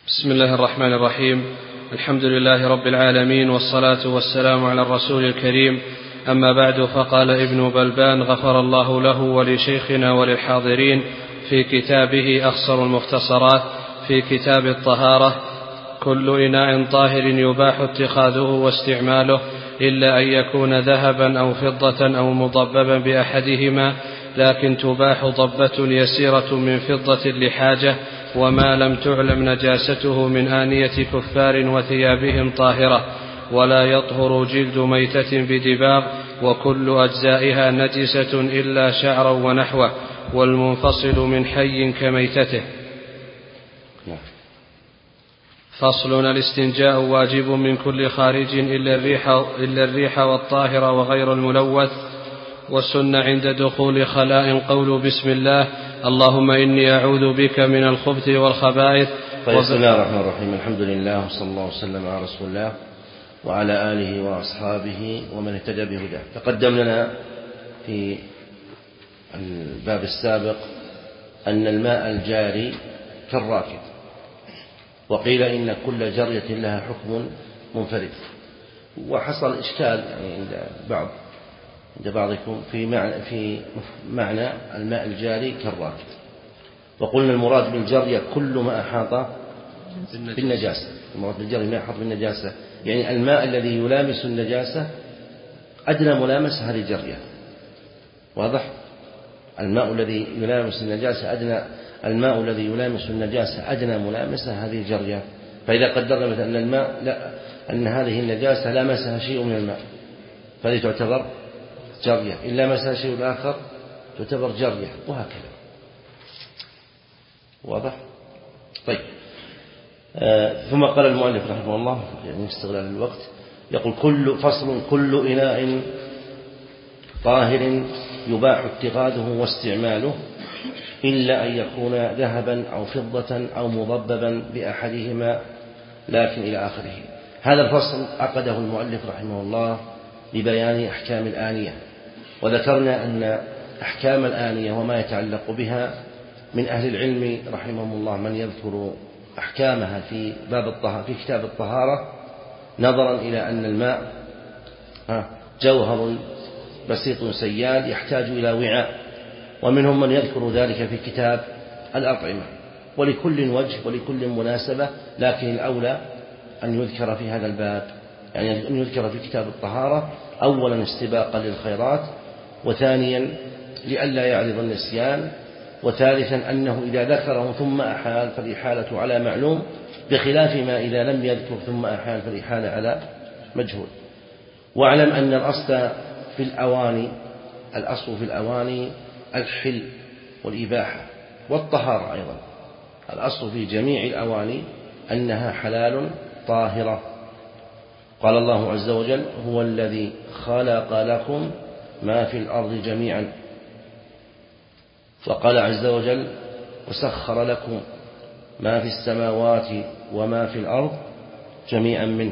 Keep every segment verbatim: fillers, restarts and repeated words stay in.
بسم الله الرحمن الرحيم. الحمد لله رب العالمين، والصلاة والسلام على الرسول الكريم. أما بعد، فقال ابن بلبان غفر الله له ولشيخنا وللحاضرين في كتابه أخصر المختصرات في كتاب الطهارة: كل إناء طاهر يباح اتخاذه واستعماله إلا أن يكون ذهبا أو فضة أو مضببا بأحدهما، لكن تباح ضبة يسيرة من فضة لحاجة، وما لم تعلم نجاسته من آنية كفار وثيابهم طاهرة. ولا يطهر جلد ميتة بدباغ، وكل أجزائها نجسة إلا شعرا ونحوه، والمنفصل من حي كميتته. فصل: الاستنجاء واجب من كل خارج إلا الريح, إلا الريح والطاهر وغير الملوث. والسنة عند دخول خلاء قول بسم الله اللهم إني أعوذ بك من الخبث والخبائث. طيب، بسم الله الرحمن الرحيم. الحمد لله وصلى الله وسلم على رسول الله وعلى آله وأصحابه ومن اهتدى بهداه. تقدم لنا في الباب السابق أن الماء الجاري كالراكد، وقيل إن كل جرية لها حكم منفرد. وحصل إشكال يعني عند بعض عند بعضكم في معنى, في معنى الماء الجاري كالراكد. وقلنا المراد بالجرية كل ما أحاط بالنجاسة. المراد بالجرية ما أحاط بالنجاسة يعني الماء الذي يلامس النجاسة أدنى ملامسة هذه جرية. واضح؟ الماء الذي يلامس النجاسة أدنى الماء الذي يلامس النجاسة أدنى ملامسة هذه جرية. فإذا قدرنا مثلا أن الماء لا أن هذه النجاسة لامسها شيء من الماء فهذه تعتبر جرية، إن لامسها شيء آخر تعتبر جرية، وهكذا. واضح؟ طيب. آه ثم قال المؤلف رحمه الله يعني استغلال الوقت، يقول: كل فصل كل إناء طاهر يباح اتخاذه واستعماله إلا أن يكون ذهبا أو فضة أو مضببا بأحدهما، لكن إلى آخره. هذا الفصل عقده المؤلف رحمه الله لبيان أحكام الآنية. وذكرنا أن أحكام الآنية وما يتعلق بها من أهل العلم رحمهم الله من يذكر أحكامها في باب الطهارة في كتاب الطهارة، نظرا إلى أن الماء جوهر بسيط سيال يحتاج إلى وعاء، ومنهم من يذكر ذلك في كتاب الأطعمة. ولكل وجه ولكل مناسبة، لكن الأولى أن يذكر في هذا الباب، يعني أن يذكر في كتاب الطهارة أولا استباقا للخيرات، وثانيا لئلا يعرض النسيان، وثالثا أنه إذا ذكره ثم أحال فالإحالة على معلوم، بخلاف ما إذا لم يذكر ثم أحال فالإحالة على مجهول. واعلم أن الأصل في الأواني الأصل في الأواني الحل والإباحة والطهارة أيضا. الأصل في جميع الأواني أنها حلال طاهرة. قال الله عز وجل: هو الذي خلق لكم ما في الأرض جميعا. وقال عز وجل: وسخر لكم ما في السماوات وما في الأرض جميعا منه.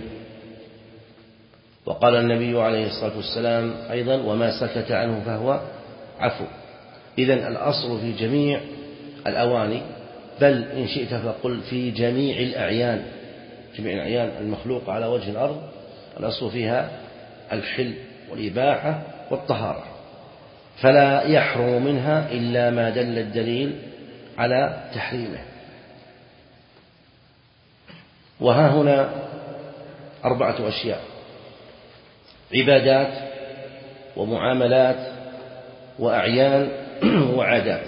وقال النبي عليه الصلاة والسلام أيضا: وما سكت عنه فهو عفو. إذن الأصل في جميع الأواني، بل إن شئت فقل في جميع الأعيان جميع الأعيان المخلوقة على وجه الأرض، الأصل فيها الحل والإباحة والطهارة، فلا يحرم منها إلا ما دل الدليل على تحريمه. وها هنا أربعة أشياء: عبادات ومعاملات وأعيان وعادات.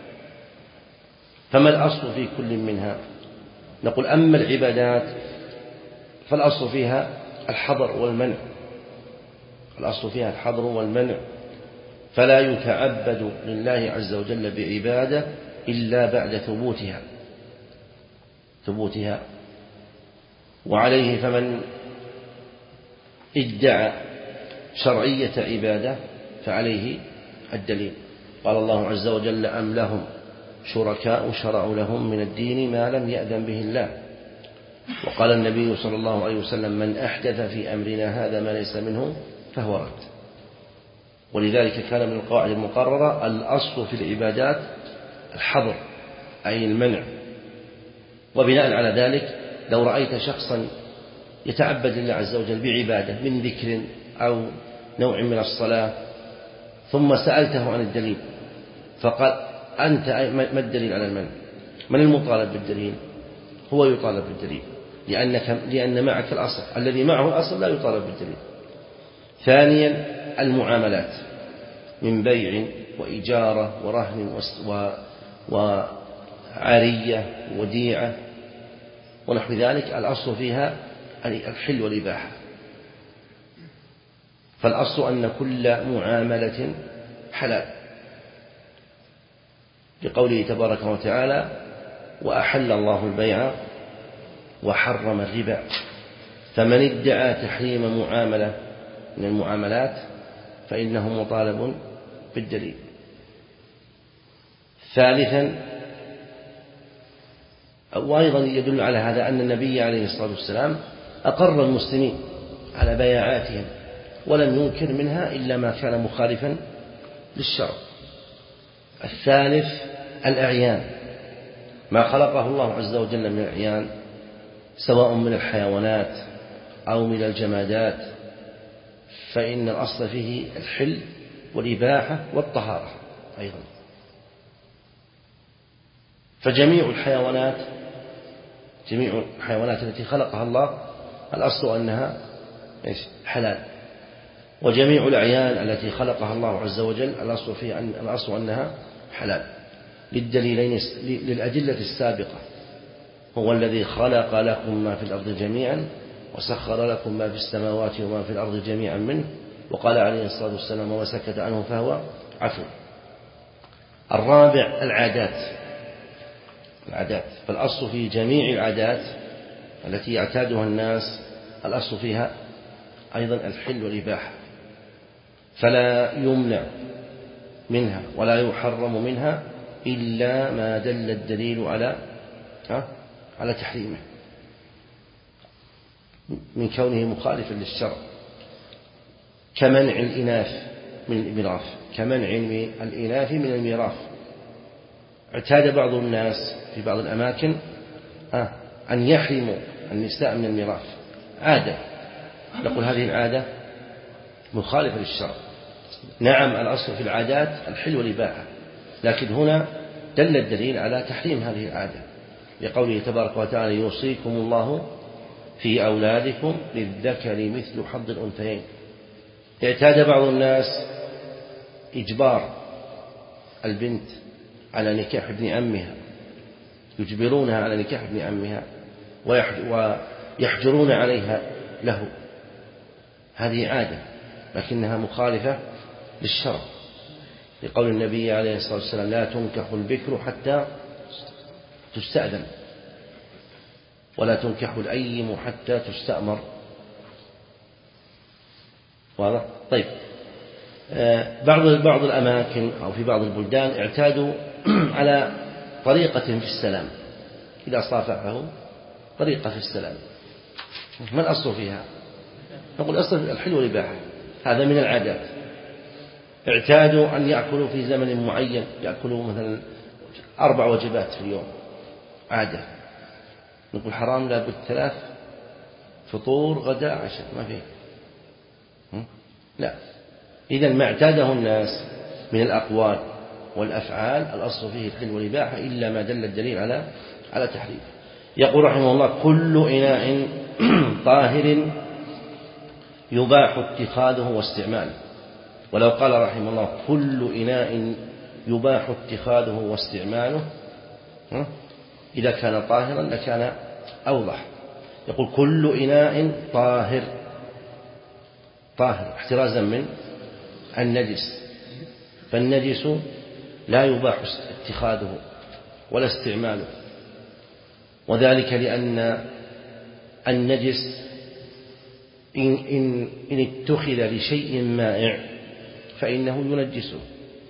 فما الأصل في كل منها؟ نقول: أما العبادات فالأصل فيها الحظر والمنع الأصل فيها الحظر والمنع فلا يتعبد لله عز وجل بعبادة إلا بعد ثبوتها ثبوتها وعليه فمن ادعى شرعية عبادة فعليه الدليل. قال الله عز وجل: أم لهم شركاء شرعوا لهم من الدين ما لم يأذن به الله. وقال النبي صلى الله عليه وسلم: من أحدث في أمرنا هذا ما ليس منه فهو رد. ولذلك كان من القواعد المقررة الأصل في العبادات الحظر، أي المنع، وبناء على ذلك لو رأيت شخصا يتعبد لله عز وجل بعبادة من ذكر أو نوع من الصلاة ثم سألته عن الدليل فقال أنت ما الدليل على المنع؟ من المطالب بالدليل؟ هو يطالب بالدليل لأنك لأن معك الأصل، الذي معه الأصل لا يطالب بالدليل. ثانيا المعاملات من بيع وإجارة ورهن وعارية وديعة ونحو ذلك، الأصل فيها الحل والإباحة. فالأصل أن كل معاملة حلال لقوله تبارك وتعالى وأحل الله البيع وحرم الربا، فمن ادعى تحريم معاملة من المعاملات فإنه مطالب بالدليل. ثالثا وأيضا يدل على هذا أن النبي عليه الصلاة والسلام أقر المسلمين على بيعاتهم ولم ينكر منها إلا ما كان مخالفا للشرع. الثالث الأعيان، ما خلقه الله عز وجل من الأعيان سواء من الحيوانات أو من الجمادات فإن الأصل فيه الحل والإباحة والطهارة أيضا. فجميع الحيوانات جميع الحيوانات التي خلقها الله الأصل أنها حلال، وجميع الأعيان التي خلقها الله عز وجل الأصل فيها أن الأصل أنها حلال للدليلين للأدلة السابقة. هو الذي خلق لكم ما في الأرض جميعا وسخر لكم ما في السماوات وما في الأرض جميعا منه، وقال عليه الصلاة والسلام وسكت عنه فهو عفو. الرابع العادات العادات فالأصل في جميع العادات التي يعتادها الناس الأصل فيها أيضا الحل والإباحة، فلا يمنع منها ولا يحرم منها إلا ما دل الدليل على على تحريمه من كونه مخالفا للشرع، كمنع الإناث من الميراث كمنع الإناث من الميراث. اعتاد بعض الناس في بعض الأماكن أن يحرموا النساء من الميراث عادة، نقول هذه العادة مخالفة للشرع. نعم الأصل في العادات الحل والإباحة، لكن هنا دل الدليل على تحريم هذه العادة لقوله تبارك وتعالى يوصيكم الله في أولادكم للذكر مثل حظ الأنثيين. اعتاد بعض الناس إجبار البنت على نكاح ابن عمها، يجبرونها على نكاح ابن عمها ويحجرون عليها له، هذه عادة لكنها مخالفة للشرع لقول النبي عليه الصلاة والسلام لا تنكح البكر حتى تستأذن ولا تنكح الأيم حتى تستأمر. واضح؟ طيب بعض بعض الأماكن أو في بعض البلدان اعتادوا على طريقة في السلام، إذا صافحه طريقة في السلام، ما الأصل فيها؟ نقول أصل الحل والإباحة، هذا من العادات. اعتادوا أن يأكلوا في زمن معين، يأكلوا مثلا أربع وجبات في اليوم عادة، نقول حرام لابد ثلاث، فطور غداء عشاء، ما فيه. لا، إذن ما اعتاده الناس من الأقوال والأفعال الأصل فيه الحل والإباحة إلا ما دل الدليل على على تحريم. يقول رحمه الله كل إناء طاهر يباح اتخاذه واستعماله. ولو قال رحمه الله كل إناء يباح اتخاذه واستعماله إذا كان طاهرا لكان أوضح. يقول كل إناء طاهر، طاهر احترازا من النجس، فالنجس لا يباح اتخاذه ولا استعماله، وذلك لأن النجس إن, إن, إن اتخذ لشيء مائع فإنه ينجسه،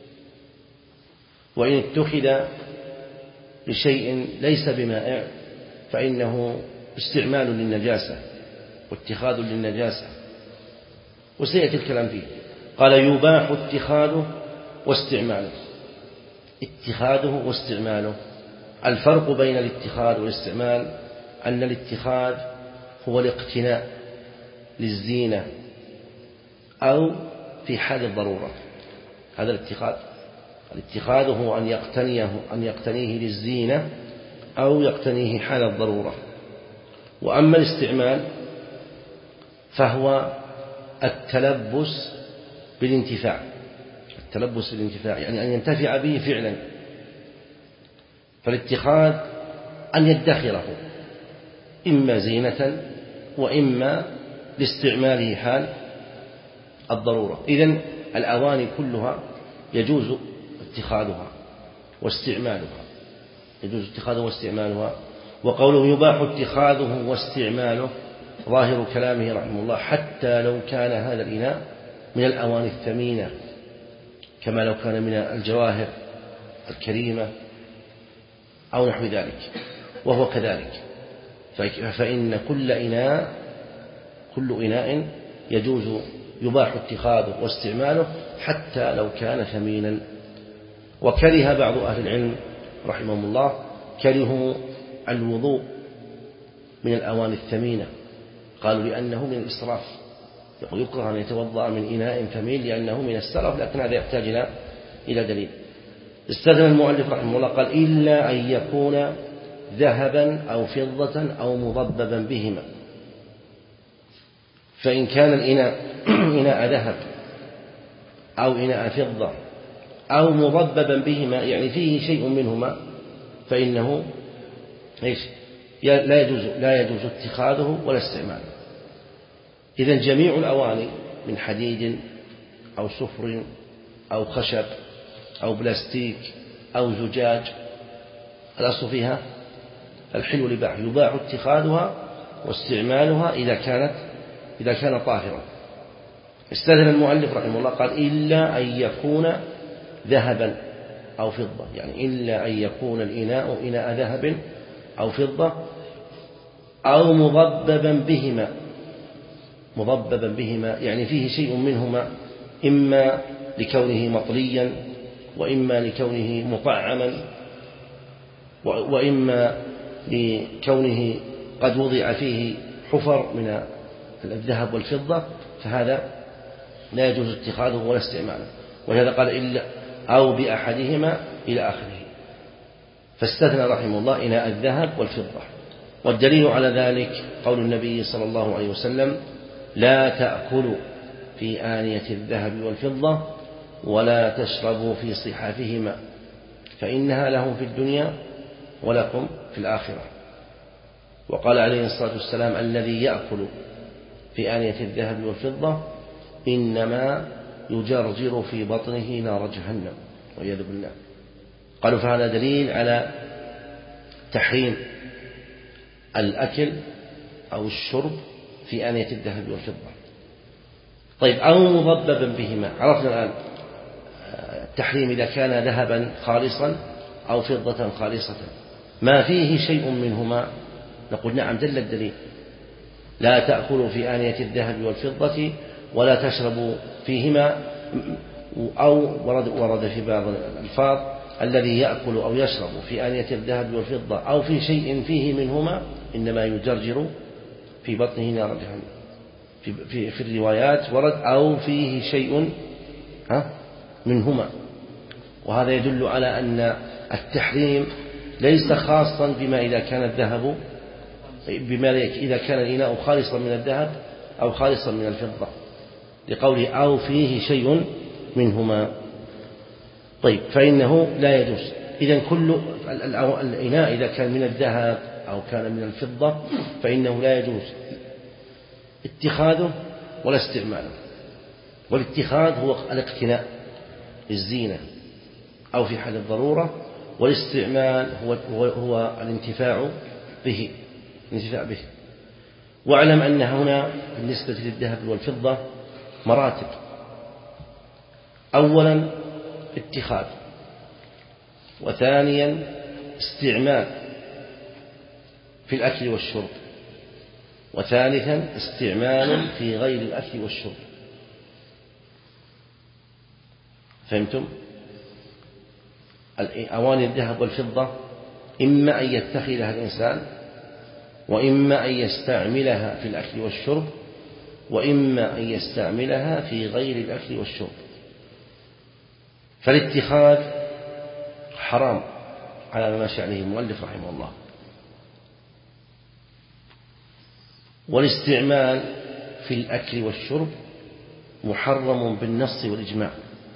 وإن اتخذ لشيء ليس بمائع فإنه استعمال للنجاسة واتخاذ للنجاسة، وسيأتي الكلام فيه. قال يباح اتخاذه واستعماله، اتخاذه واستعماله الفرق بين الاتخاذ والاستعمال أن الاتخاذ هو الاقتناء للزينة أو في حال الضرورة. هذا الاتخاذ الاتخاذ هو أن يقتنيه أن يقتنيه للزينة أو يقتنيه حال الضرورة. وأما الاستعمال فهو التلبس بالانتفاع التلبس بالانتفاع يعني أن ينتفع به فعلا. فالاتخاذ أن يدخره إما زينة وإما لاستعماله حال الضرورة. إذن الأواني كلها يجوز اتخاذها واستعمالها يجوز اتخاذها واستعمالها. وقوله يباح اتخاذه واستعماله ظاهر كلامه رحمه الله حتى لو كان هذا الإناء من الأواني الثمينة كما لو كان من الجواهر الكريمة أو نحو ذلك، وهو كذلك. فإن كل إناء كل إناء يجوز يباح اتخاذه واستعماله حتى لو كان ثمينا. وكره بعض أهل العلم رحمهم الله كرهوا الوضوء من الأواني الثمينة، قالوا لأنه من الإسراف، يقول يكره أن يتوضأ من إناء ثمين لأنه من السرف، لكن هذا يحتاج إلى دليل. استثنى المؤلف رحمه الله قال إلا أن يكون ذهبا أو فضة أو مضببا بهما. فإن كان الإناء إناء ذهب أو إناء فضة أو مضببا بهما يعني فيه شيء منهما فإنه إيش لا يجوز لا يجوز اتخاذه ولا استعماله. إذن جميع الأواني من حديد أو صفر أو خشب أو بلاستيك أو زجاج الأصل فيها الحل والإباحة، يباح اتخاذها واستعمالها إذا كانت إذا كان طاهرا. استثنى المؤلف رحمه الله قال إلا أن يكون ذهبا أو فضة، يعني إلا أن يكون الإناء إناء ذهب أو فضة أو مضببا بهما مضببا بهما يعني فيه شيء منهما إما لكونه مطليا وإما لكونه مطعما وإما لكونه قد وضع فيه حفر من الذهب والفضة، فهذا لا يجوز اتخاذه ولا استعماله. ولهذا قال إلا أو بأحدهما إلى آخره. فاستثنى رحمه الله إناء الذهب والفضة. والدليل على ذلك قول النبي صلى الله عليه وسلم لا تأكلوا في آنية الذهب والفضة ولا تشربوا في صحافهما فإنها لهم في الدنيا ولكم في الآخرة. وقال عليه الصلاة والسلام الذي يأكل في آنية الذهب والفضة إنما يجرجر في بطنه نار جهنم والعياذ بالله. قالوا فهذا دليل على تحريم الأكل أو الشرب في آنية الذهب والفضة. طيب أو مضببا بهما، عرفنا الآن التحريم إذا كان ذهبا خالصا أو فضة خالصة ما فيه شيء منهما نقول نعم دل الدليل لا تأكلوا في آنية الذهب والفضة ولا تشربوا فيهما، أو ورد, ورد في بعض الألفاظ الذي يأكل أو يشرب في آنية الذهب والفضة أو في شيء فيه منهما إنما يجرجر في بطنه نار جهنم. في, في, في الروايات ورد أو فيه شيء ها منهما، وهذا يدل على أن التحريم ليس خاصا بما إذا كان الذهب بما إذا كان الإناء خالصا من الذهب أو خالصا من الفضة لقوله أو فيه شيء منهما. طيب فإنه لا يجوز. إذن كل الإناء إذا كان من الذهب أو كان من الفضة فإنه لا يجوز اتخاذه ولا استعماله. والاتخاذ هو الاقتناء للزينة أو في حال الضرورة، والاستعمال هو, هو, هو الانتفاع به الانتفاع به. واعلم أن هنا بالنسبة للذهب والفضة مراتب. أولا اتخاذ، وثانيا استعمال في الأكل والشرب، وثالثا استعمال في غير الأكل والشرب. فهمتم؟ أواني الذهب والفضة إما أن يتخذها الإنسان، وإما أن يستعملها في الأكل والشرب، وإما أن يستعملها في غير الأكل والشرب. فالاتخاذ حرام على ما مشى عليه المؤلف رحمه الله، والاستعمال في الأكل والشرب محرم بالنص والإجماع.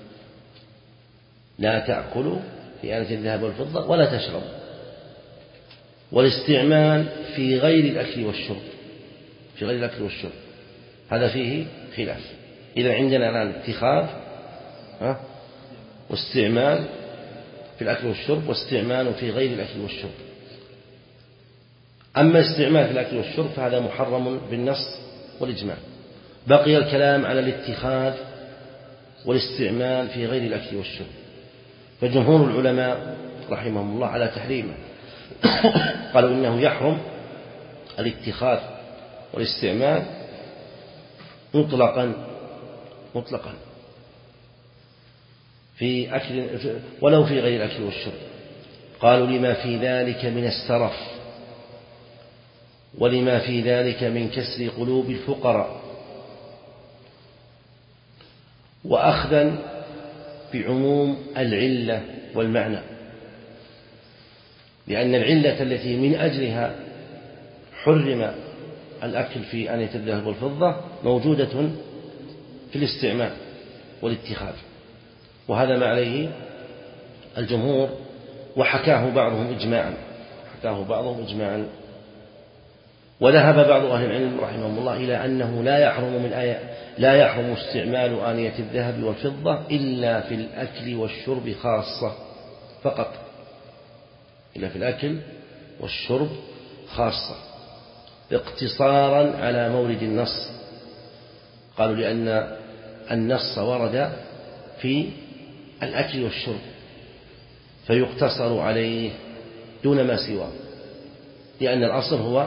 لا تأكلوا في آنية الذهب والفضة ولا تشربوا. والاستعمال في غير الأكل والشرب في غير الأكل والشرب هذا فيه خلاف. إذا عندنا الآن اتخاذ واستعمال في الأكل والشرب، واستعمال في غير الأكل والشرب. أما استعمال في الأكل والشرب فهذا محرم بالنص والإجماع. بقي الكلام على الاتخاذ والاستعمال في غير الأكل والشرب، فجمهور العلماء رحمهم الله على تحريمه. قالوا إنه يحرم الاتخاذ والاستعمال مطلقا مطلقا في أكل ولو في غير الأكل والشرب. قالوا لما في ذلك من السرف، ولما في ذلك من كسر قلوب الفقراء، وأخذا بعموم العلة والمعنى، لأن العلة التي من أجلها حرم الأكل في آنية الذهب والفضة موجودة في الاستعمال والاتخاذ، وهذا ما عليه الجمهور، وحكاه بعضهم إجماعا حكاه بعضهم إجماعا وذهب بعض أهل العلم رحمهم الله إلى أنه لا يحرم من آية لا يحرم استعمال آنية الذهب والفضة إلا في الأكل والشرب خاصة فقط، إلا في الأكل والشرب خاصة، اقتصارا على مورد النص. قالوا لأن النص ورد في الأكل والشرب فيقتصر عليه دون ما سواه، لأن الأصل هو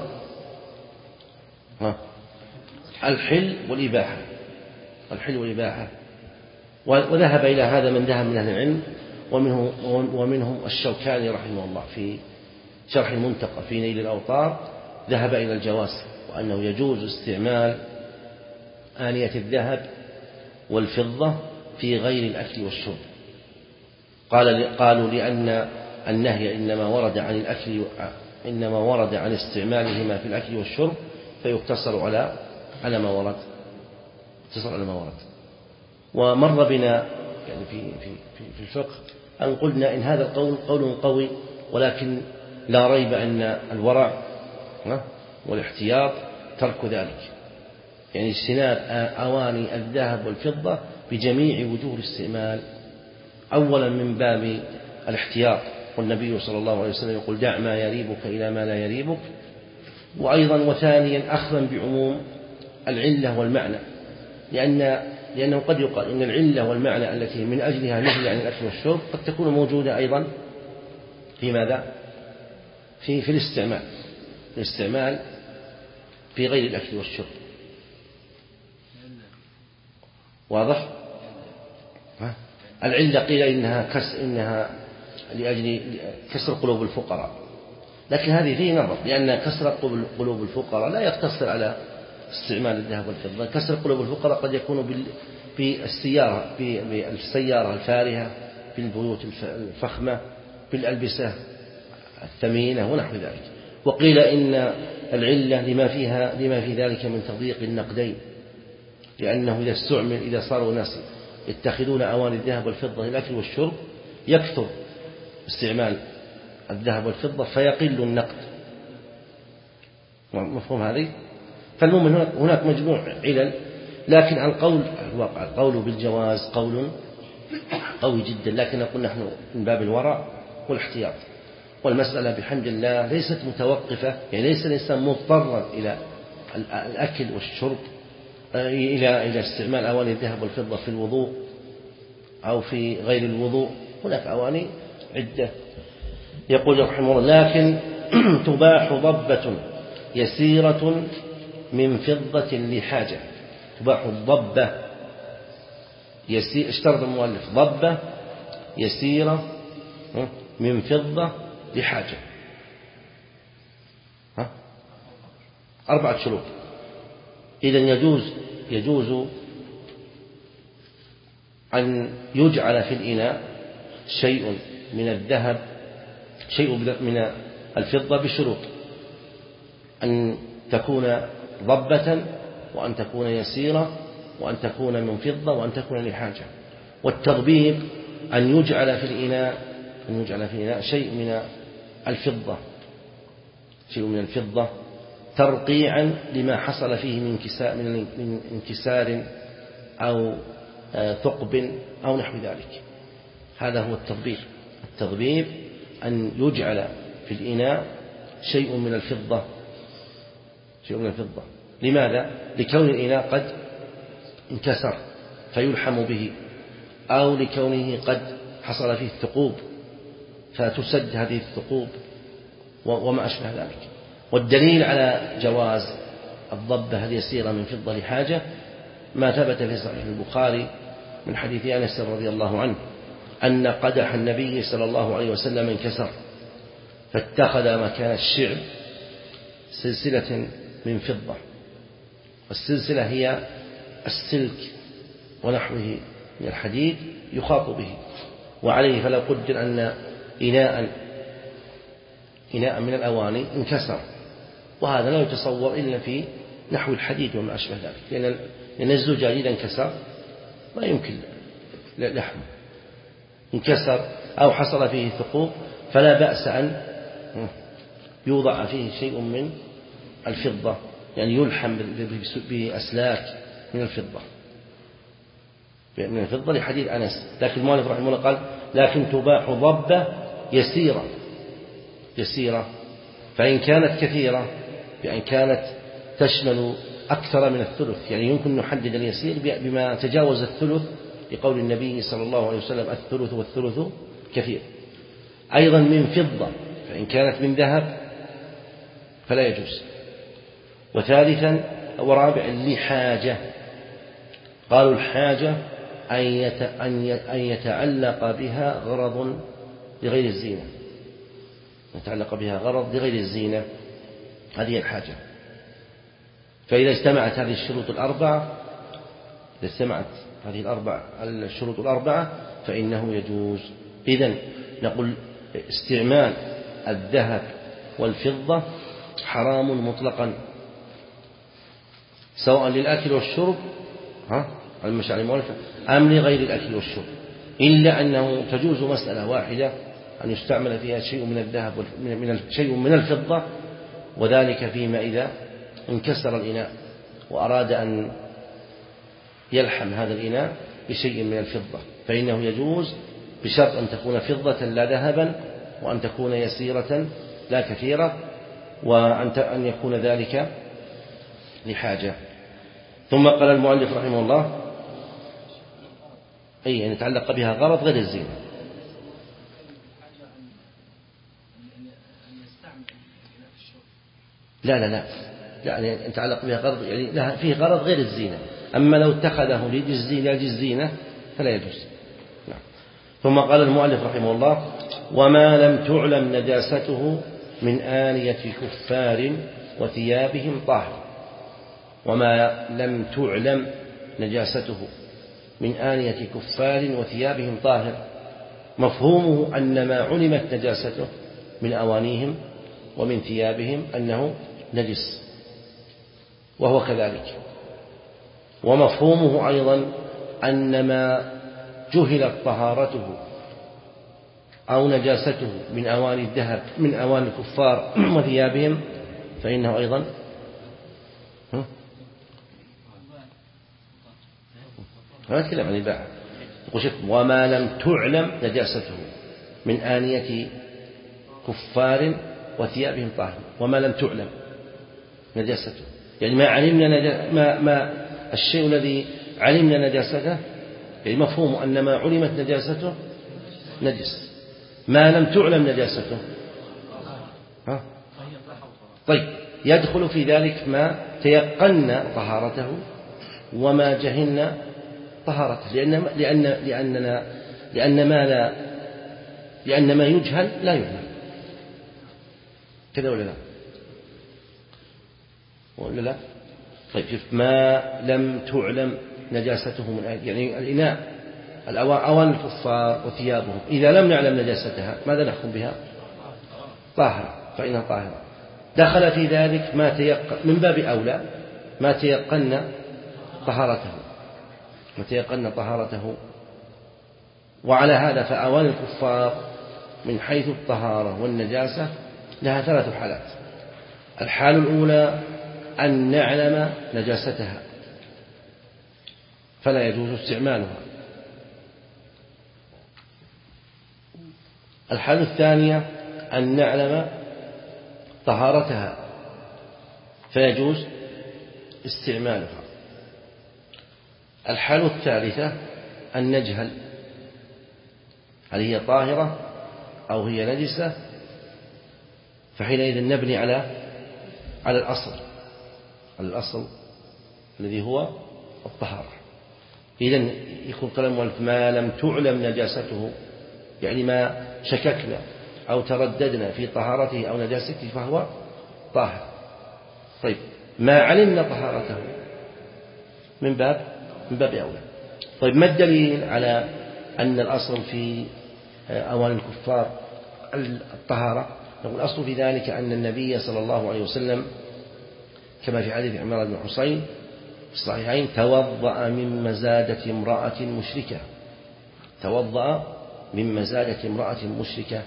الحل والإباحة الحل والإباحة وذهب إلى هذا من ذهب من أهل العلم، ومنه ومنهم الشوكاني رحمه الله في شرح المنتقى في نيل الأوطار ذهب إلى الجواز، وأنه يجوز استعمال آنية الذهب والفضة في غير الأكل والشرب. قال قالوا لأن النهي إنما ورد عن الأكل إنما ورد عن استعمالهما في الأكل والشرب فيقتصر على على ما ورد يقتصر على ما ورد. ومر بنا يعني في في في الفقه أن قلنا إن هذا القول قول قوي، ولكن لا ريب أن الورع والاحتياط ترك ذلك، يعني اجتناب أواني الذهب والفضة بجميع وجوه الاستعمال، أولا من باب الاحتياط، والنبي صلى الله عليه وسلم يقول دع ما يريبك إلى ما لا يريبك، وأيضا وثانيا أخذا بعموم العلة والمعنى، لأن لأنه قد يقال إن العلة والمعنى التي من أجلها نهي عن الأكل والشرب قد تكون موجودة أيضا في ماذا؟ في في الاستعمال الاستعمال في غير الأكل والشرب. واضح؟ العلة قيل إنها كسر إنها لأجل كسر قلوب الفقراء، لكن هذه فيه نظر، لأن كسر قلوب الفقراء لا يقتصر على استعمال الذهب والفضة. كسر قلوب الفقراء قد يكون بالسيارة بالسيارة الفارهة، بالبيوت الفخمة، بالألبسة الثمينة ونحو ذلك. وقيل إن العلة لما فيها لما في ذلك من تضييق النقدين، لأنه إذا استعمل إذا صاروا ناس يتخذون أواني الذهب والفضة للأكل والشرب يكثر استعمال الذهب والفضة فيقل النقد. مفهوم هذه؟ فالمهم هناك, هناك مجموع علل، لكن القول الواقع القول بالجواز قول قوي جدا، لكن نقول نحن من باب الورع والاحتياط، والمسألة بحمد الله ليست متوقفة، يعني ليس الإنسان مضطرا إلى الأكل والشرب إلى إلى استعمال أواني الذهب والفضة في الوضوء أو في غير الوضوء، هناك أواني عدة. يقول رحمه الله لكن تباح ضبة يسيرة من فضة لحاجة. تباح الضبة يسير، اشترط المؤلف ضبة يسيرة من فضة لحاجة، أربعة شروط. إذن يجوز يجوز أن يجعل في الإناء شيء من الذهب شيء من الفضة بشروط: أن تكون ضبة، وأن تكون يسيرة، وأن تكون من فضة، وأن تكون لحاجة. والتضبيب أن يجعل في الإناء أن يجعل في الإناء شيء من الفضة شيء من الفضة ترقيعا لما حصل فيه من انكسار من انكسار أو ثقب أو نحو ذلك. هذا هو التضبيب. التضبيب أن يجعل في الإناء شيء من الفضة شيء من الفضة لماذا؟ لكون الإناء قد انكسر فيلحم به، أو لكونه قد حصل فيه الثقوب فتسد هذه الثقوب وما أشبه ذلك. والدليل على جواز الضبة اليسيرة من فضة لحاجة ما ثبت في صحيح البخاري من حديث أنس رضي الله عنه أن قدح النبي صلى الله عليه وسلم انكسر، فاتخذ مكان الشعب سلسلة من فضة. والسلسلة هي السلك ونحوه من الحديد يخاط به، وعليه فلو قدر أن إناء إناء من الأواني انكسر، وهذا لا يتصور إلا في نحو الحديد وما أشبه ذلك، لأن الزجاج إذا انكسر ما يمكن لحمه، انكسر أو حصل فيه ثقوب فلا بأس أن يوضع فيه شيء من الفضة، يعني يلحم بأسلاك من الفضة من الفضة لحديث أنس. لكن المؤلف رحمه الله قال: لكن تباح ضبة يسيرة يسيرة فإن كانت كثيرة بأن كانت تشمل أكثر من الثلث، يعني يمكن نحدد اليسير بما تجاوز الثلث، لقول النبي صلى الله عليه وسلم: الثلث والثلث كثير. أيضا من فضة، فإن كانت من ذهب فلا يجوز. وثالثا ورابعا لحاجة، قالوا الحاجة أن يتعلق بها غرض لغير الزينة يتعلق بها غرض لغير الزينة، هذه الحاجة. فإذا اجتمعت هذه الشروط الأربعة إذا اجتمعت هذه الأربع الشروط الأربعة فإنه يجوز. إذن نقول استعمال الذهب والفضة حرام مطلقا، سواء للأكل والشرب ها المشاعر المؤلفة أم لغير الأكل والشرب، إلا أنه تجوز مسألة واحدة أن يستعمل فيها شيء من الذهب من شيء من الفضة، وذلك فيما إذا انكسر الإناء وأراد أن يلحم هذا الإناء بشيء من الفضة، فإنه يجوز بشرط أن تكون فضة لا ذهبا، وأن تكون يسيرة لا كثيرة، وأن يكون ذلك لحاجة. ثم قال المؤلف رحمه الله: أي أن يتعلق بها غرض غير الزينة. لا لا لا يعني يتعلق بها غرض، يعني لها فيه غرض غير الزينة، أما لو اتخذه للزينة فلا يجوز. نعم. ثم قال المؤلف رحمه الله: وما لم تعلم نجاسته من آنية كفار وثيابهم طاهر. وما لم تعلم نجاسته من آنية كفار وثيابهم طاهر، مفهومه أن ما علمت نجاسته من أوانيهم ومن ثيابهم أنه نجس، وهو كذلك. ومفهومه أيضا أن ما جهلت طهارته أو نجاسته من أواني الذهب من أواني الكفار وثيابهم فإنه أيضا ما نتكلم عن الباع. وما لم تعلم نجاسته من آنية كفار وثيابهم طاهر، وما لم تعلم نجاسته يعني ما علمنا نجا... ما... ما الشيء الذي علمنا نجاسته، يعني مفهوم أن ما علمت نجاسته نجس. ما لم تعلم نجاسته ها؟ طيب يدخل في ذلك ما تيقنا طهارته وما جهلنا طهارته، لأن لأن لأننا لأن ما لا لأن ما يجهل لا يعلم، كذا ولا لا؟ ولا لا؟ طيب ما لم تعلم نجاسته من أهل، يعني الإناء الأواني الكفار وثيابهم إذا لم نعلم نجاستها ماذا نحكم بها؟ طاهرة، فإنها طاهرة. دخل في ذلك ما تيقن من باب أولى ما تيقن طهارته ما تيقن طهارته وعلى هذا فأواني الكفار من حيث الطهارة والنجاسة لها ثلاث حالات. الحال الأولى أن نعلم نجاستها فلا يجوز استعمالها. الحالة الثانية أن نعلم طهارتها فيجوز استعمالها. الحالة الثالثة أن نجهل هل هي طاهرة أو هي نجسة، فحينئذ نبني على على الأصل على الأصل الذي هو الطهارة. إذن يكون كلام ما لم تعلم نجاسته، يعني ما شككنا أو ترددنا في طهارته أو نجاسته فهو طاهر. طيب ما علمنا طهارته من باب من باب أولى. طيب ما الدليل على أن الأصل في أواني الكفار الطهارة؟ نقول الأصل في ذلك أن النبي صلى الله عليه وسلم كما في حديث عمران بن حصين في الصحيحين توضأ من مزادة امرأة مشركة توضأ من مزادة امرأة مشركة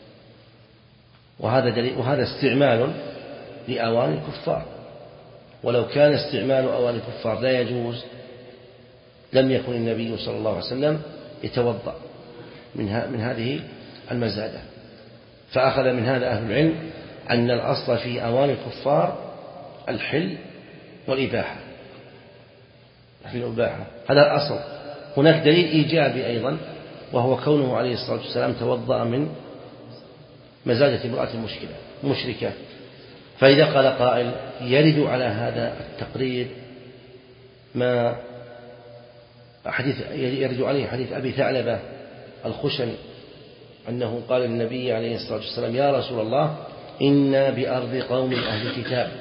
وهذا دليل وهذا استعمال لأواني الكفار. ولو كان استعمال أواني الكفار لا يجوز لم يكن النبي صلى الله عليه وسلم يتوضأ من من هذه المزادة. فأخذ من هذا أهل العلم أن الأصل في أواني الكفار الحل والإباحة الحل والإباحة هذا الأصل. هناك دليل إيجابي أيضا وهو كونه عليه الصلاة والسلام توضأ من مزادة امرأة مشكلة مشركة. فإذا قال قائل يرد على هذا التقرير ما حديث يرد عليه حديث أبي ثعلبة الخشني أنه قال للنبي عليه الصلاة والسلام يا رسول الله إنا بأرض قوم أهل كتاب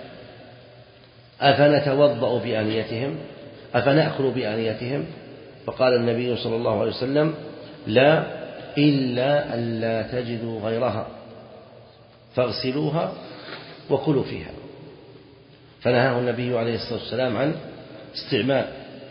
أفنتوضأ بآنيتهم أفنأكل بآنيتهم؟ فقال النبي صلى الله عليه وسلم لا إلا أن لا تجدوا غيرها فاغسلوها وكلوا فيها. فنهاه النبي عليه الصلاة والسلام عن استعمال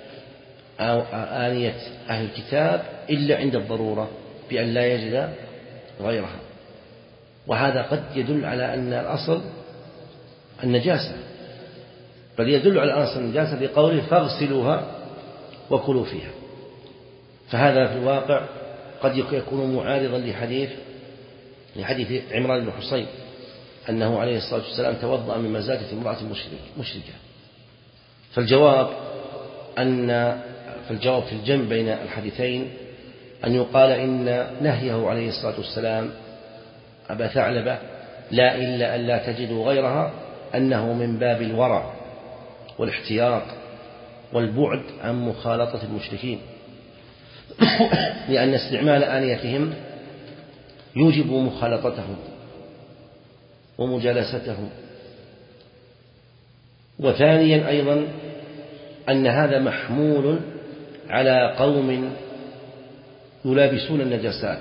آنية أهل الكتاب إلا عند الضرورة بأن لا يجد غيرها. وهذا قد يدل على أن الأصل النجاسة، بل يدل على أصل النجاسة بقوله فاغسلوها وكلوا فيها. فهذا في الواقع قد يكون معارضا لحديث لحديث عمران بن حصين أنه عليه الصلاة والسلام توضأ من مزادة امرأة مشركة. فالجواب أن فالجواب في الجمع بين الحديثين أن يقال إن نهيه عليه الصلاة والسلام أبا ثعلبة لا إلا أن لا تجدوا غيرها أنه من باب الورع والاحتياط والبعد عن مخالطة المشركين، لأن استعمال آنيتهم يوجب مخالطتهم ومجالستهم. وثانيا أيضا أن هذا محمول على قوم يلابسون النجاسات،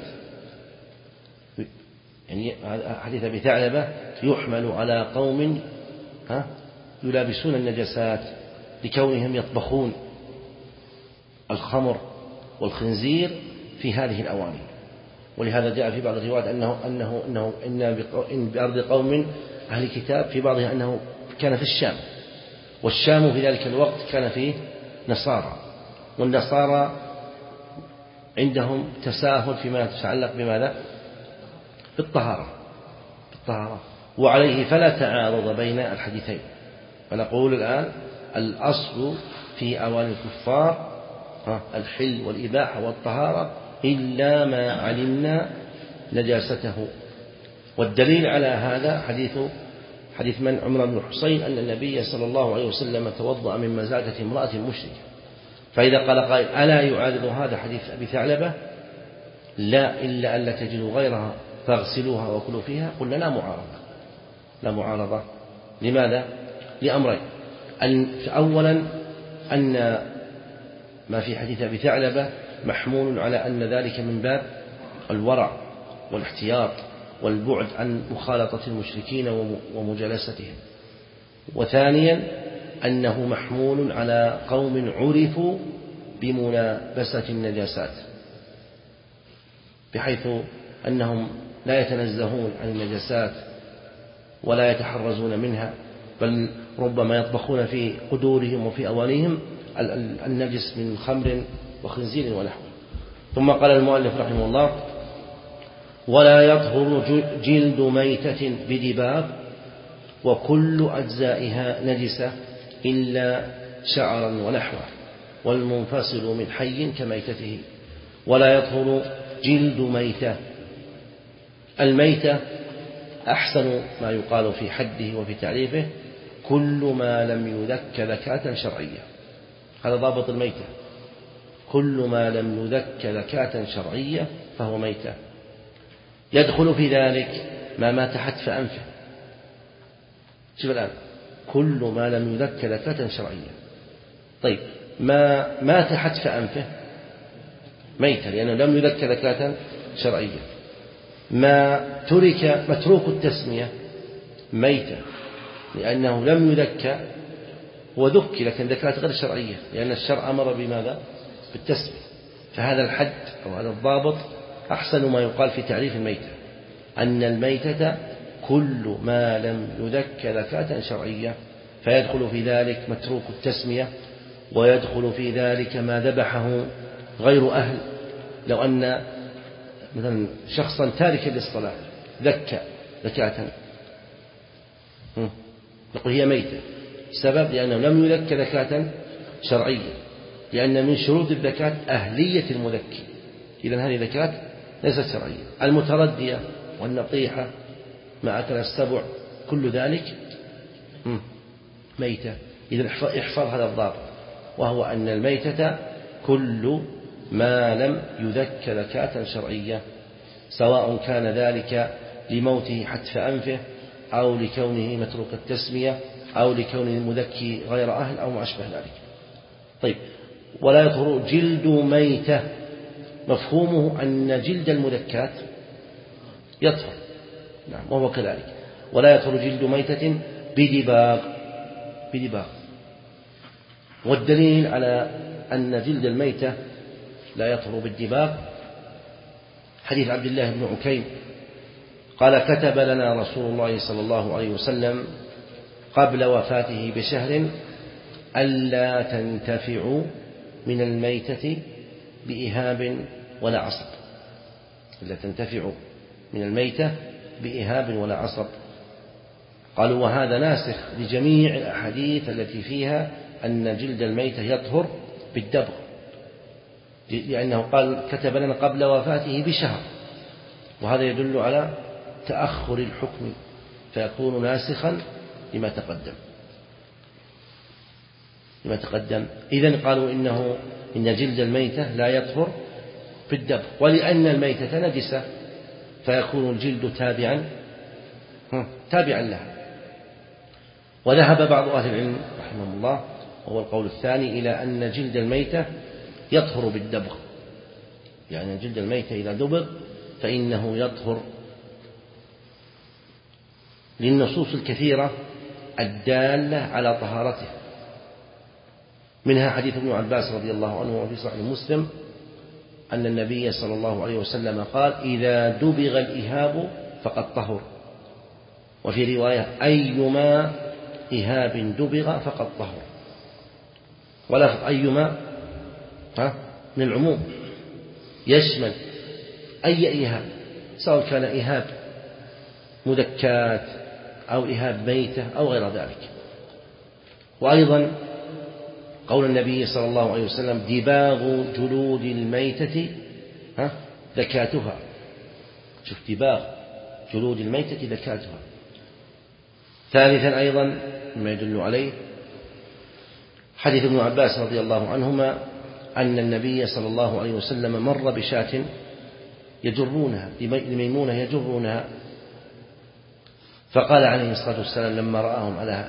يعني حديث أبي ثعلبة يحمل على قوم يلابسون النجاسات لكونهم يطبخون الخمر والخنزير في هذه الأواني. ولهذا جاء في بعض الروايات أنه أنه أنه إن بأرض قوم أهل كتاب، في بعضها أنه كان في الشام، والشام في ذلك الوقت كان فيه نصارى، والنصارى عندهم تساهل فيما يتعلق بماذا؟ بالطهارة بالطهارة وعليه فلا تعارض بين الحديثين. فنقول الآن الأصل في أواني الكفار الحل والإباحة والطهارة إلا ما علمنا نجاسته. والدليل على هذا حديث حديث من عمر بن حصين أن النبي صلى الله عليه وسلم توضأ من مزادة امرأة مشركة. فإذا قال قائل ألا يعارض هذا حديث أبي ثعلبة لا إلا أن لا تجدوا غيرها فاغسلوها وكلوا فيها؟ قلنا لا معارضة لا معارضة. لماذا؟ لأمرين. أولا أن ما في حديث أبي ثعلبة محمول على أن ذلك من باب الورع والاحتياط والبعد عن مخالطة المشركين ومجالستهم. وثانيا أنه محمول على قوم عرفوا بملابسة النجاسات، بحيث أنهم لا يتنزهون عن النجاسات ولا يتحرزون منها، بل ربما يطبخون في قدورهم وفي أوانيهم النجس من خمر وخنزير ونحوه. ثم قال المؤلف رحمه الله: ولا يطهر جلد ميتة بدباغ وكل أجزائها نجسة إلا شعرا ونحوه والمنفصل من حي كميتته. ولا يطهر جلد ميتة. الميتة أحسن ما يقال في حده وفي تعريفه كل ما لم يذك ذكاة شرعية. هذا ضابط الميتة: كل ما لم يذك ذكاة شرعية فهو ميتة. يدخل في ذلك ما مات حتف أنفه. شوف الآن: كل ما لم يذك ذكاة شرعية. طيب، ما مات حتف أنفه ميتة لأنه لم يذك ذكاة شرعية. ما ترك متروك التسمية ميتة لأنه لم يذك وذك لكن ذكاة غير شرعية، لأن الشرع أمر بماذا؟ بالتسمية. فهذا الحد أو هذا الضابط أحسن ما يقال في تعريف الميتة، أن الميتة كل ما لم يذك ذكاة شرعية، فيدخل في ذلك متروك التسمية، ويدخل في ذلك ما ذبحه غير أهل. لو أن مثلا شخصا تاركا للصلاة ذكى ذكاة نقول هي ميتة. السبب لأنه لم يذك ذكاة شرعية، لأن من شروط الذكاة أهلية المذكي. إذن هذه ذكاة ليست شرعية. المتردية والنطيحة ما أكل السبع كل ذلك ميتة. إذن احفظ هذا الضابط، وهو أن الميتة كل ما لم يذك ذكاة شرعية، سواء كان ذلك لموته حتف أنفه أو لكونه متروك التسمية أو لكونه المذكي غير أهل أو ما أشبه ذلك. طيب، ولا يطهر جلد ميتة، مفهومه أن جلد المذكات يطهر، نعم، وهو كذلك. ولا يطهر جلد ميتة بدباغ بدباغ والدليل على أن جلد الميتة لا يطهر بالدباغ حديث عبد الله بن عكيم قال: كتب لنا رسول الله صلى الله عليه وسلم قبل وفاته بشهر ألا تنتفعوا من الميتة بإهاب ولا عصب. ألا تنتفعوا من الميتة بإهاب ولا عصب. قالوا: وهذا ناسخ لجميع الأحاديث التي فيها أن جلد الميتة يطهر بالدبغ، لأنه قال كتب لنا قبل وفاته بشهر، وهذا يدل على تأخر الحكم فيكون ناسخا لما تقدم لما تقدم إذن قالوا إنه إن جلد الميتة لا يطهر بالدبغ، ولأن الميتة نجسة فيكون الجلد تابعا تابعا لها. وذهب بعض أهل العلم رحمه الله، وهو القول الثاني، إلى أن جلد الميتة يطهر بالدبغ، يعني جلد الميتة إذا دبغ فإنه يطهر، للنصوص الكثيرة الدالة على طهارته، منها حديث ابن عباس رضي الله عنه وفي صحيح مسلم أن النبي صلى الله عليه وسلم قال: إذا دبغ الإهاب فقد طهر. وفي رواية: أيما إهاب دبغ فقد طهر. ولفظ أيما من العموم يشمل أي إهاب، سواء كان إهاب مذكات أو إهاب ميتة أو غير ذلك. وأيضا قول النبي صلى الله عليه وسلم: دباغ جلود الميتة ذكاتها. شوف، دباغ جلود الميتة ذكاتها. ثالثا أيضا مما يدل عليه حديث ابن عباس رضي الله عنهما أن النبي صلى الله عليه وسلم مر بشاة يجرونها لميمونة يجرونها، فقال عليه الصلاة والسلام لما رآهم على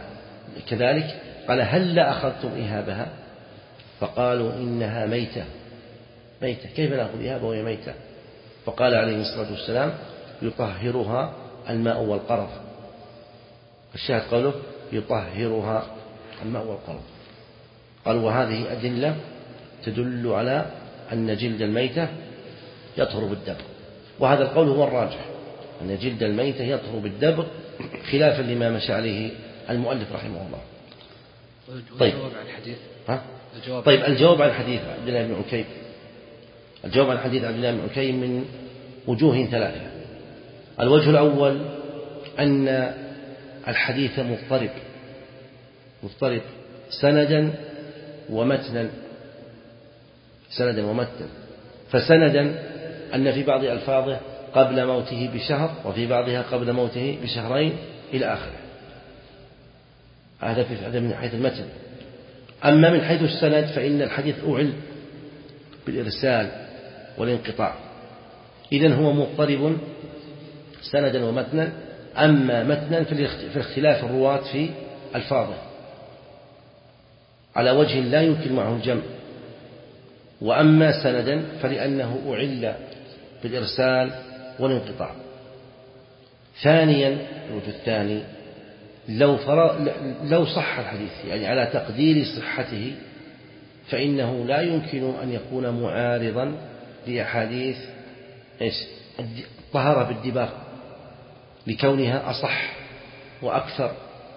كذلك قال هل أخذتم إهابها؟ فقالوا إنها ميتة. ميتة كيف نأخذ إهابة وهي ميتة؟ فقال عليه الصلاة والسلام يطهرها الماء والقرف. الشاهد قوله يطهرها الماء والقرف. قالوا وهذه أدلة تدل على أن جلد الميتة يطهر بالدبغ، وهذا القول هو الراجح، أن جلد الميتة يطهر بالدبغ خلافا لما مشى عليه المؤلف رحمه الله. طيب الجواب عن الحديث ها؟ الجواب طيب الجواب عن حديث عبد الله بن عكيم الجواب عن حديث عبد الله بن عكيم من وجوه ثلاثة. الوجه الأول أن الحديث مضطرب مضطرب سندا ومتنا سندا ومتنا فسندا أن في بعض ألفاظه قبل موته بشهر وفي بعضها قبل موته بشهرين إلى آخره. هذا من حيث المتن. أما من حيث السند فإن الحديث أعل بالإرسال والانقطاع، إذن هو مضطرب سندا ومتنا. أما متنا في اختلاف الرواة في ألفاظه على وجه لا يمكن معه الجمع، وأما سندا فلأنه أعل بالإرسال والانقطاع. ثانيا الوجه الثاني لو, فر... لو صح الحديث يعني على تقدير صحته فإنه لا يمكن أن يكون معارضا لأحاديث الطهارة بالدباغ لكونها أصح وأكثر.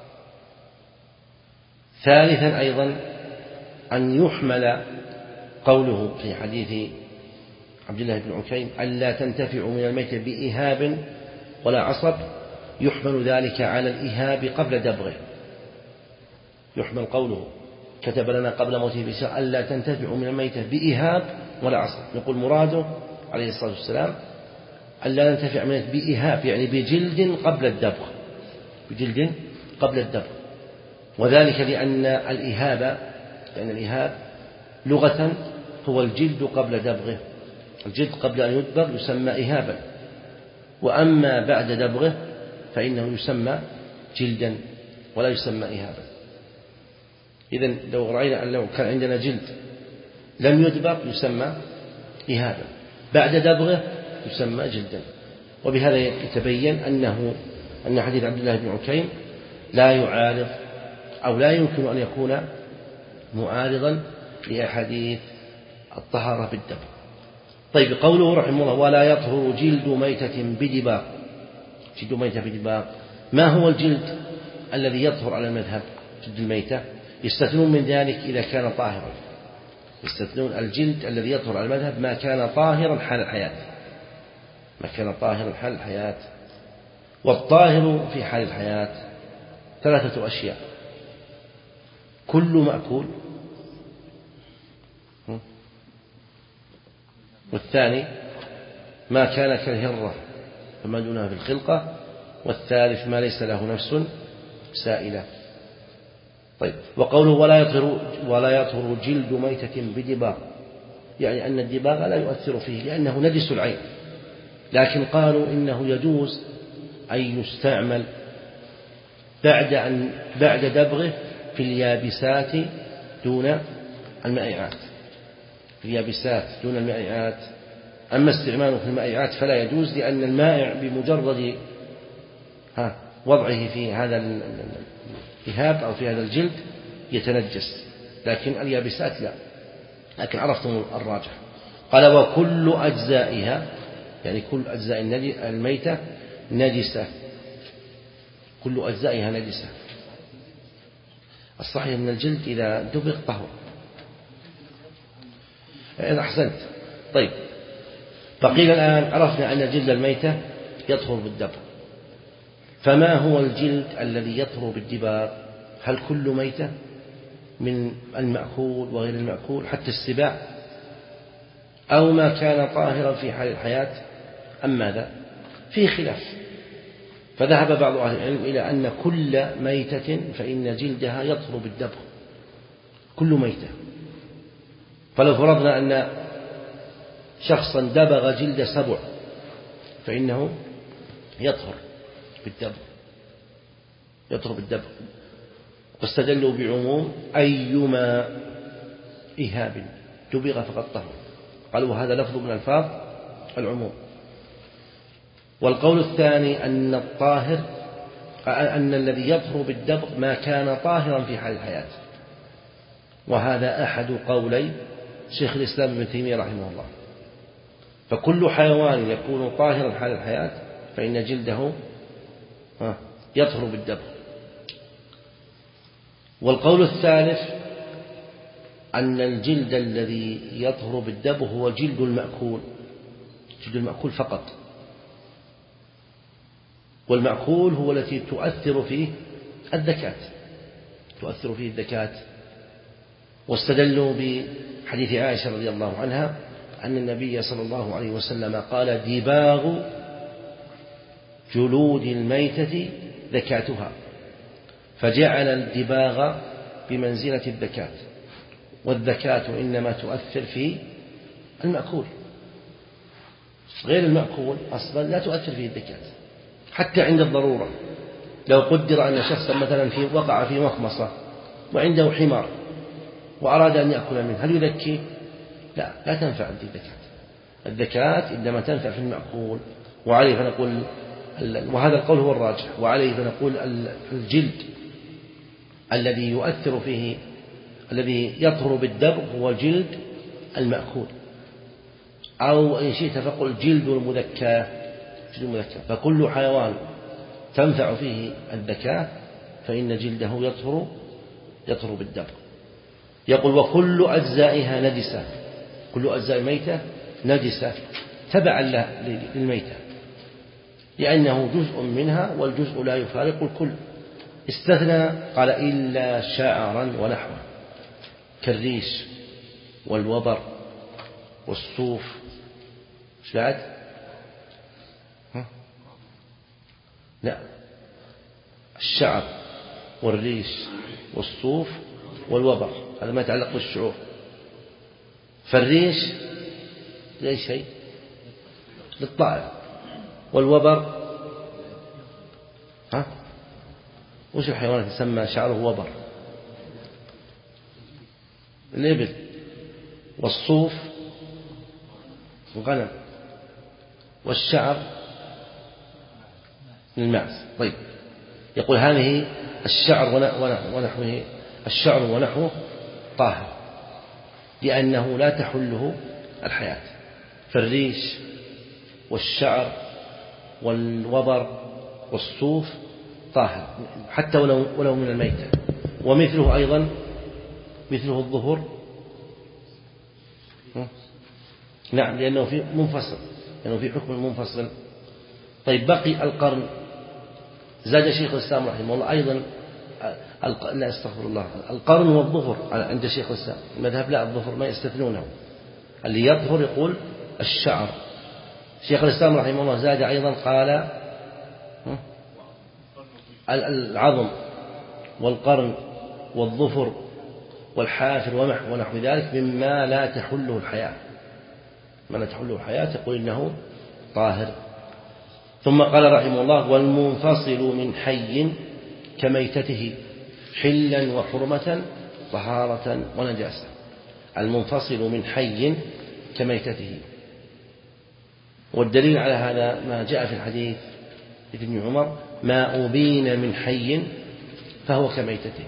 ثالثا أيضا أن يحمل قوله في حديث عبد الله بن عكيم ألا تنتفع من الميت بإهاب ولا عصب، يحمل ذلك على الإهاب قبل دبغه. يحمل قوله كتب لنا قبل موته بشهر ألا تنتفع من الميت بإهاب ولا عصب، يقول مراده عليه الصلاة والسلام ألا ننتفع من الميت بإهاب يعني بجلد قبل الدبغ بجلد قبل الدبغ وذلك لأن الإهاب لأن الإهاب لغة هو الجلد قبل دبغه. الجلد قبل أن يدبغ يسمى إهابا، وأما بعد دبغه فإنه يسمى جلدا ولا يسمى إهابا. إذن لو رأينا أن لو كان عندنا جلد لم يدبغ يسمى إهابا، بعد دبغه يسمى جلدا. وبهذا يتبين أنه أن حديث عبد الله بن عكيم لا يعارض أو لا يمكن أن يكون معارضا لأحاديث الطهارة بالدبغ. طيب قوله رحمه الله ولا يطهر جلد ميتة بدباغ. جلد ميتة بدباغ ما هو الجلد الذي يطهر على المذهب؟ جلد الميتة يستثنون من ذلك إذا كان طاهرا، يستثنون الجلد الذي يطهر على المذهب ما كان طاهرا حال الحياة ما كان طاهرا حال الحياة. والطاهر في حال الحياة ثلاثة أشياء: كل مأكول، والثاني ما كان كالهرة فما دونها في الخلقة، والثالث ما ليس له نفس سائلة. طيب وقوله ولا يطهر ولا يطهر جلد ميتة بدباغ يعني أن الدباغ لا يؤثر فيه لأنه نجس العين، لكن قالوا إنه يجوز أن يستعمل بعد أن بعد دبغه في اليابسات دون المائعات في اليابسات دون المائعات. أما استعماله في المائعات فلا يجوز، لأن المائع بمجرد ها وضعه في هذا الإهاب أو في هذا الجلد يتنجس، لكن اليابسات لا. لكن عرفتم الراجح. قال وكل أجزائها يعني كل أجزاء الميتة نجسة، كل أجزائها نجسة. الصحيح أن الجلد إذا دبغ طهر. إذا أحسنت. طيب فقيل الآن عرفنا أن جلد الميتة يطهر بالدبغ، فما هو الجلد الذي يطهر بالدباغ؟ هل كل ميتة من المأكول وغير المأكول حتى السباع، أو ما كان طاهرا في حال الحياة، أم ماذا؟ فيه خلاف. فذهب بعض أهل العلم إلى أن كل ميتة فإن جلدها يطهر بالدبغ، كل ميتة. فلو فرضنا أن شخصا دبغ جلد سبع فإنه يطهر بالدبغ يطهر بالدبغ واستدلوا بعموم أيما إهاب دبغ فقد طهر، قالوا هذا لفظ من ألفاظ العموم. والقول الثاني أن الطاهر أن الذي يطهر بالدبغ ما كان طاهرا في حال الحياة، وهذا أحد قولي شيخ الإسلام ابن تيمية رحمه الله. فكل حيوان يكون طاهرا حال الحياة فإن جلده يطهر بالدبغ. والقول الثالث أن الجلد الذي يطهر بالدبغ هو جلد المأكول، جلد المأكول فقط، والمأكول هو التي تؤثر فيه الذكاة، تؤثر فيه الذكاة. واستدلوا بحديث عائشة رضي الله عنها أن النبي صلى الله عليه وسلم قال دباغ جلود الميتة ذكاتها، فجعل الدباغ بمنزلة الذكاة، والذكاة إنما تؤثر في المأكول، غير المأكول أصلا لا تؤثر فيه الذكاة حتى عند الضرورة. لو قدر أن شخصا مثلا في وقع في مخمصة وعنده حمار وأراد أن يأكل منه، هل يذكي؟ لا، لا تنفع الذكاة. الذكاة إنما تنفع في المأكول. وعليه فنقول، وهذا القول هو الراجح، وعليه فنقول الجلد الذي يؤثر فيه الذي يطهر بالدبغ هو جلد المأكول، أو إن شئت فقل جلد المذكى، جلد المذكى. فكل حيوان تنفع فيه الذكاة فإن جلده يطهر يطهر بالدبغ. يقول وكل أجزائها نجسة، كل أجزاء ميتة نجسة تبعا للميتة، لأنه جزء منها والجزء لا يفارق الكل. استثنى قال إلا شعرا ونحوه كالريش والوبر والصوف. ايش بعد؟ لا، الشعر والريش والصوف والوبر، هذا ما يتعلق بالشعور. فالريش لأي شيء، للطائر. والوبر ها وش الحيوان يسمى شعره وبر؟ الإبل. والصوف الغنم. والشعر الماعز. طيب، يقول هذه الشعر ونحوه، الشعر ونحوه طاهر لأنه لا تحله الحياة. فالريش والشعر والوبر والصوف طاهر حتى ولو ولو من الميتة. ومثله أيضا مثله الظهر، نعم، لأنه في منفصل، لأنه في حكم منفصل. طيب، بقي القرن. زاد شيخ الإسلام رحمه الله أيضا الق... لا استغفر الله القرن والظهر عند شيخ الإسلام. المذهب لا، الظهر ما يستثنونه، اللي يظهر يقول الشعر. شيخ الإسلام رحمه الله زاد أيضا قال العظم والقرن والظفر والحافر ونحو ذلك مما لا تحله الحياة، ما لا تحله الحياة يقول إنه طاهر. ثم قال رحمه الله والمنفصل من حي كميتته حلا وحرمة طهارة ونجاسة. المنفصل من حي كميتته، والدليل على هذا ما جاء في الحديث ابن عمر ما أبين من حي فهو كميتته،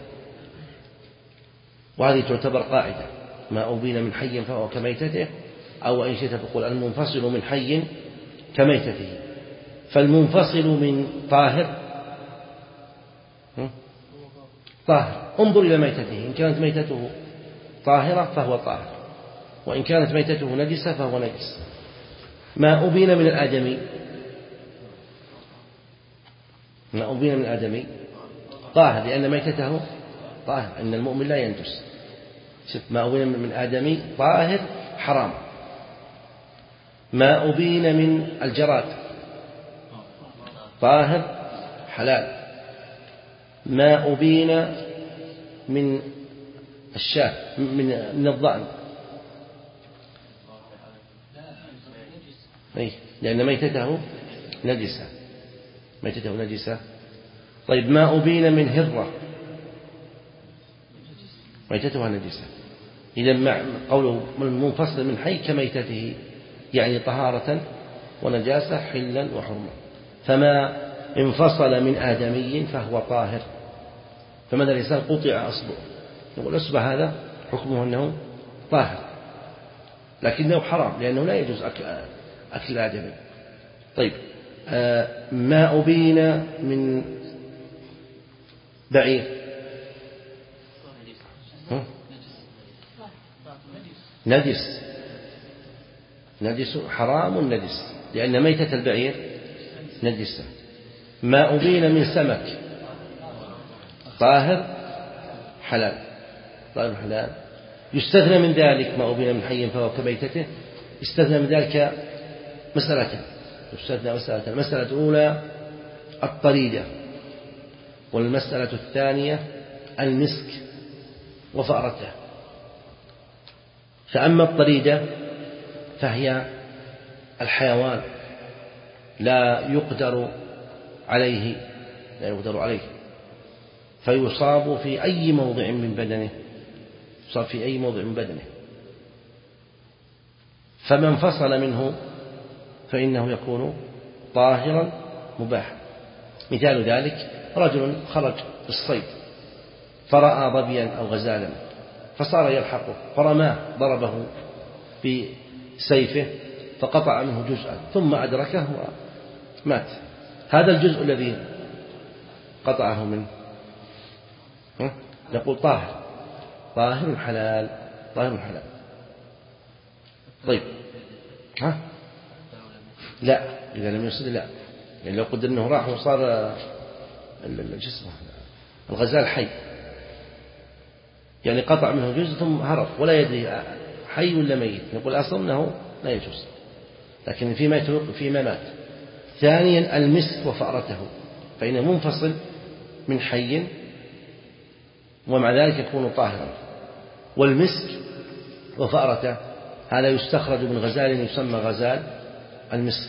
وهذه تعتبر قاعدة، ما أبين من حي فهو كميتته، أو إن شئت فقل المنفصل من حي كميتته. فالمنفصل من طاهر طاهر، انظر إلى ميتته، إن كانت ميتته طاهرة فهو طاهر، وإن كانت ميتته نجسة فهو نجس. ما أبين من الآدمي، ما أبين من الآدمي طاهر لأن ميتته طاهر، إن المؤمن لا ينجس. ما أبين من آدمي طاهر حرام. ما أبين من الجراد طاهر حلال. ما أبين من الشاة من من الضأن لأن ميتته نجسة، ميتته نجسة. طيب، ما أبين من هرة ميتتها نجسة. إذا مع قوله منفصل من حي كميتته يعني طهارة ونجاسة حلا وحرمة. فما انفصل من آدمي فهو طاهر. فمثلا الإنسان قطع أصبعه، نقول الأصبع هذا حكمه أنه طاهر، لكنه حرام لأنه لا يجوز أكل, أكل الآدمي. طيب ما أبين من بعير نجس، نجس حرام نجس لأن ميتة البعير نجسة. ما أبين من سمك طاهر حلال، طاهر حلال. يستثنى من ذلك ما أبين من حي فهو كميتته، يستثنى من ذلك مسألتان، يستثنى مسألتان. المسألة الأولى الطريدة، والمسألة الثانية المسك وفأرته. فأما الطريدة فهي الحيوان لا يقدر عليه لا يقدر عليه فيصاب في أي موضع من بدنه، يصاب في أي موضع من بدنه، فمن فصل منه فإنه يكون طاهرا مباحا. مثال ذلك رجل خرج بالصيد فرأى ظبيا أو غزالا فصار يلحقه فرماه، ضربه بسيفه فقطع منه جزءا ثم أدركه ومات. هذا الجزء الذي قطعه منه نقول طاهر، طاهر حلال، طاهر حلال. طيب ها؟ لا، إذا لم يصل لا، يعني لو قدر أنه راح وصار الجسم الغزال حي، يعني قطع منه جزء ثم هرب ولا يدري حي ولا ميت، نقول أصلا أنه لا يجوز، لكن فيما يتوقف فيما مات. ثانيا المسك وفأرته، فإنه منفصل من حي ومع ذلك يكون طاهرا. والمسك وفأرته هذا يستخرج من غزال يسمى غزال المسك.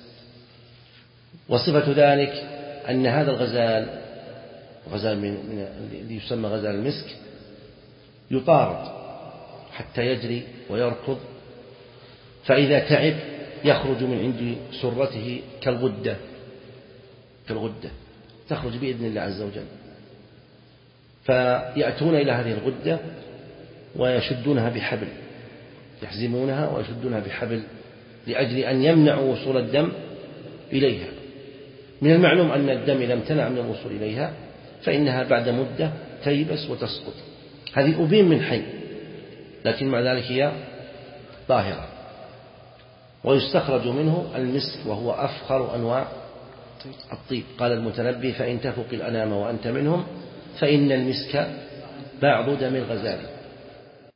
وصفة ذلك أن هذا الغزال غزال من الذي يسمى غزال المسك يطارد حتى يجري ويركض، فإذا تعب يخرج من عند سرته كالغدة كالغدة تخرج بإذن الله عز وجل، فيأتون إلى هذه الغدة ويشدونها بحبل، يحزمونها ويشدونها بحبل لأجل أن يمنعوا وصول الدم إليها. من المعلوم أن الدم إذا امتنع من الوصول إليها فإنها بعد مدة تيبس وتسقط. هذه أبين من حي، لكن مع ذلك هي طاهرة. ويستخرج منه المسك وهو أفخر أنواع الطيب. قال المتنبي: فإن تفق الأنام وأنت منهم فإن المسك بعض دم الغزال.